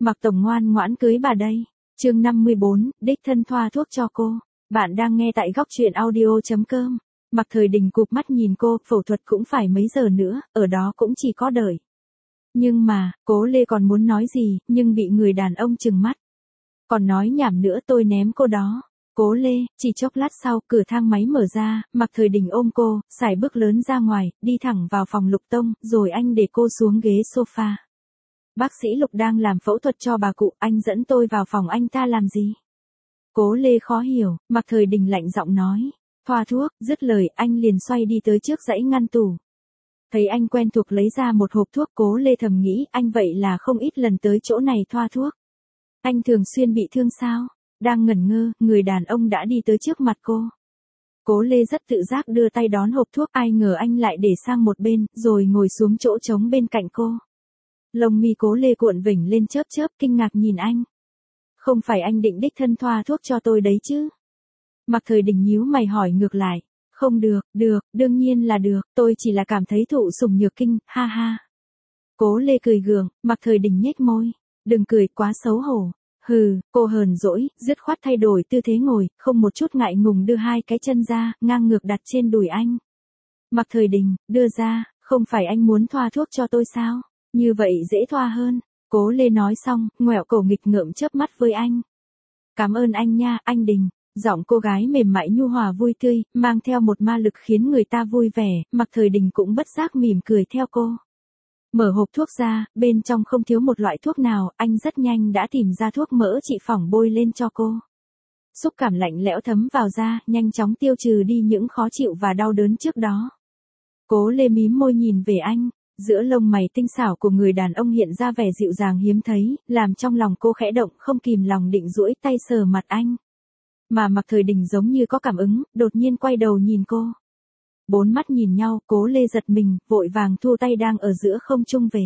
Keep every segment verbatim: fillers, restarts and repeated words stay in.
Mạc Tổng ngoan ngoãn cưới bà đây. Chương năm mươi bốn, đích thân thoa thuốc cho cô. Bạn đang nghe tại góc truyện audio chấm com. Mạc Thời Đình cụp mắt nhìn cô, phẫu thuật cũng phải mấy giờ nữa, ở đó cũng chỉ có đợi. Nhưng mà, Cố Lê còn muốn nói gì, nhưng bị người đàn ông trừng mắt. Còn nói nhảm nữa tôi ném cô đó. Cố Lê, chỉ chốc lát sau, cửa thang máy mở ra, Mạc Thời Đình ôm cô, xài bước lớn ra ngoài, đi thẳng vào phòng Lục Tông, rồi anh để cô xuống ghế sofa. Bác sĩ Lục đang làm phẫu thuật cho bà cụ, anh dẫn tôi vào phòng anh ta làm gì? Cố Lê khó hiểu, Mạc Thời Đình lạnh giọng nói. Thoa thuốc, dứt lời, anh liền xoay đi tới trước dãy ngăn tủ. Thấy anh quen thuộc lấy ra một hộp thuốc, Cố Lê thầm nghĩ, anh vậy là không ít lần tới chỗ này thoa thuốc. Anh thường xuyên bị thương sao? Đang ngẩn ngơ, người đàn ông đã đi tới trước mặt cô. Cố Lê rất tự giác đưa tay đón hộp thuốc, ai ngờ anh lại để sang một bên, rồi ngồi xuống chỗ trống bên cạnh cô. Lông mi Cố Lê cuộn vểnh lên chớp chớp, kinh ngạc nhìn anh. Không phải anh định đích thân thoa thuốc cho tôi đấy chứ? Mạc Thời Đình nhíu mày hỏi ngược lại. Không được, được, đương nhiên là được, tôi chỉ là cảm thấy thụ sủng nhược kinh, ha ha. Cố Lê cười gượng, Mạc Thời Đình nhếch môi. Đừng cười, quá xấu hổ. Hừ, cô hờn dỗi, dứt khoát thay đổi tư thế ngồi, không một chút ngại ngùng đưa hai cái chân ra, ngang ngược đặt trên đùi anh. Mạc Thời Đình, đưa ra, không phải anh muốn thoa thuốc cho tôi sao? Như vậy dễ thoa hơn. Cố Lê nói xong, ngoẹo cổ nghịch ngợm chớp mắt với anh. Cảm ơn anh nha, anh Đình. Giọng cô gái mềm mại nhu hòa vui tươi, mang theo một ma lực khiến người ta vui vẻ, Mạc Thời Đình cũng bất giác mỉm cười theo cô. Mở hộp thuốc ra, bên trong không thiếu một loại thuốc nào, anh rất nhanh đã tìm ra thuốc mỡ trị phỏng bôi lên cho cô. Xúc cảm lạnh lẽo thấm vào da, nhanh chóng tiêu trừ đi những khó chịu và đau đớn trước đó. Cố Lê mím môi nhìn về anh, giữa lông mày tinh xảo của người đàn ông hiện ra vẻ dịu dàng hiếm thấy, làm trong lòng cô khẽ động, không kìm lòng định duỗi tay sờ mặt anh. Mà Mạc Thời Đình giống như có cảm ứng, đột nhiên quay đầu nhìn cô. Bốn mắt nhìn nhau, Cố Lê giật mình, vội vàng thu tay đang ở giữa không trung về.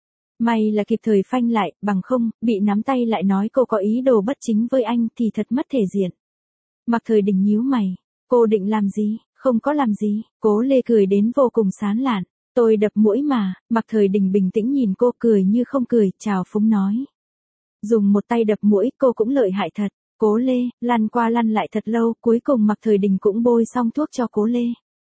May là kịp thời phanh lại, bằng không, bị nắm tay lại nói cô có ý đồ bất chính với anh thì thật mất thể diện. Mạc Thời Đình nhíu mày, cô định làm gì? Không có làm gì. Cố Lê cười đến vô cùng sán lạn. Tôi đập mũi mà. Mạc Thời Đình bình tĩnh nhìn cô, cười như không cười, chào phúng nói. Dùng một tay đập mũi, cô cũng lợi hại thật. Cố Lê, lăn qua lăn lại thật lâu, cuối cùng Mạc Thời Đình cũng bôi xong thuốc cho Cố Lê.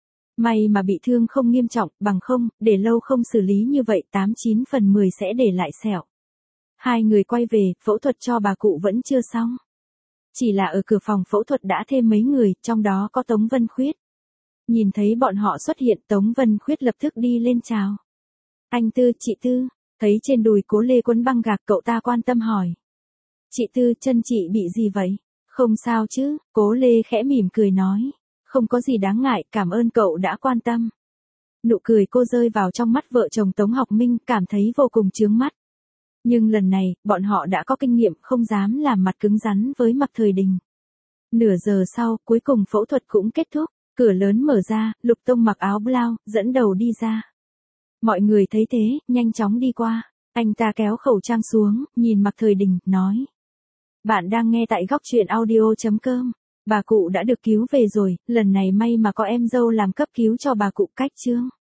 May mà bị thương không nghiêm trọng, bằng không, để lâu không xử lý như vậy tám chín phần mười sẽ để lại sẹo. Hai người quay về, phẫu thuật cho bà cụ vẫn chưa xong. Chỉ là ở cửa phòng phẫu thuật đã thêm mấy người, trong đó có Tống Vân Khuyết. Nhìn thấy bọn họ xuất hiện, Tống Vân Khuyết lập tức đi lên chào. Anh Tư, chị Tư, thấy trên đùi Cố Lê quấn băng gạc, cậu ta quan tâm hỏi. Chị Tư, chân chị bị gì vậy? Không sao chứ, Cố Lê khẽ mỉm cười nói. Không có gì đáng ngại, cảm ơn cậu đã quan tâm. Nụ cười cô rơi vào trong mắt vợ chồng Tống Học Minh, cảm thấy vô cùng chướng mắt. Nhưng lần này, bọn họ đã có kinh nghiệm, không dám làm mặt cứng rắn với Mạc Thời Đình. Nửa giờ sau, cuối cùng phẫu thuật cũng kết thúc, cửa lớn mở ra, Lục Tông mặc áo blau, dẫn đầu đi ra. Mọi người thấy thế, nhanh chóng đi qua. Anh ta kéo khẩu trang xuống, nhìn Mạc Thời Đình, nói. Bạn đang nghe tại góc truyện audio chấm com. Bà cụ đã được cứu về rồi, lần này may mà có em dâu làm cấp cứu cho bà cụ. Cách chương.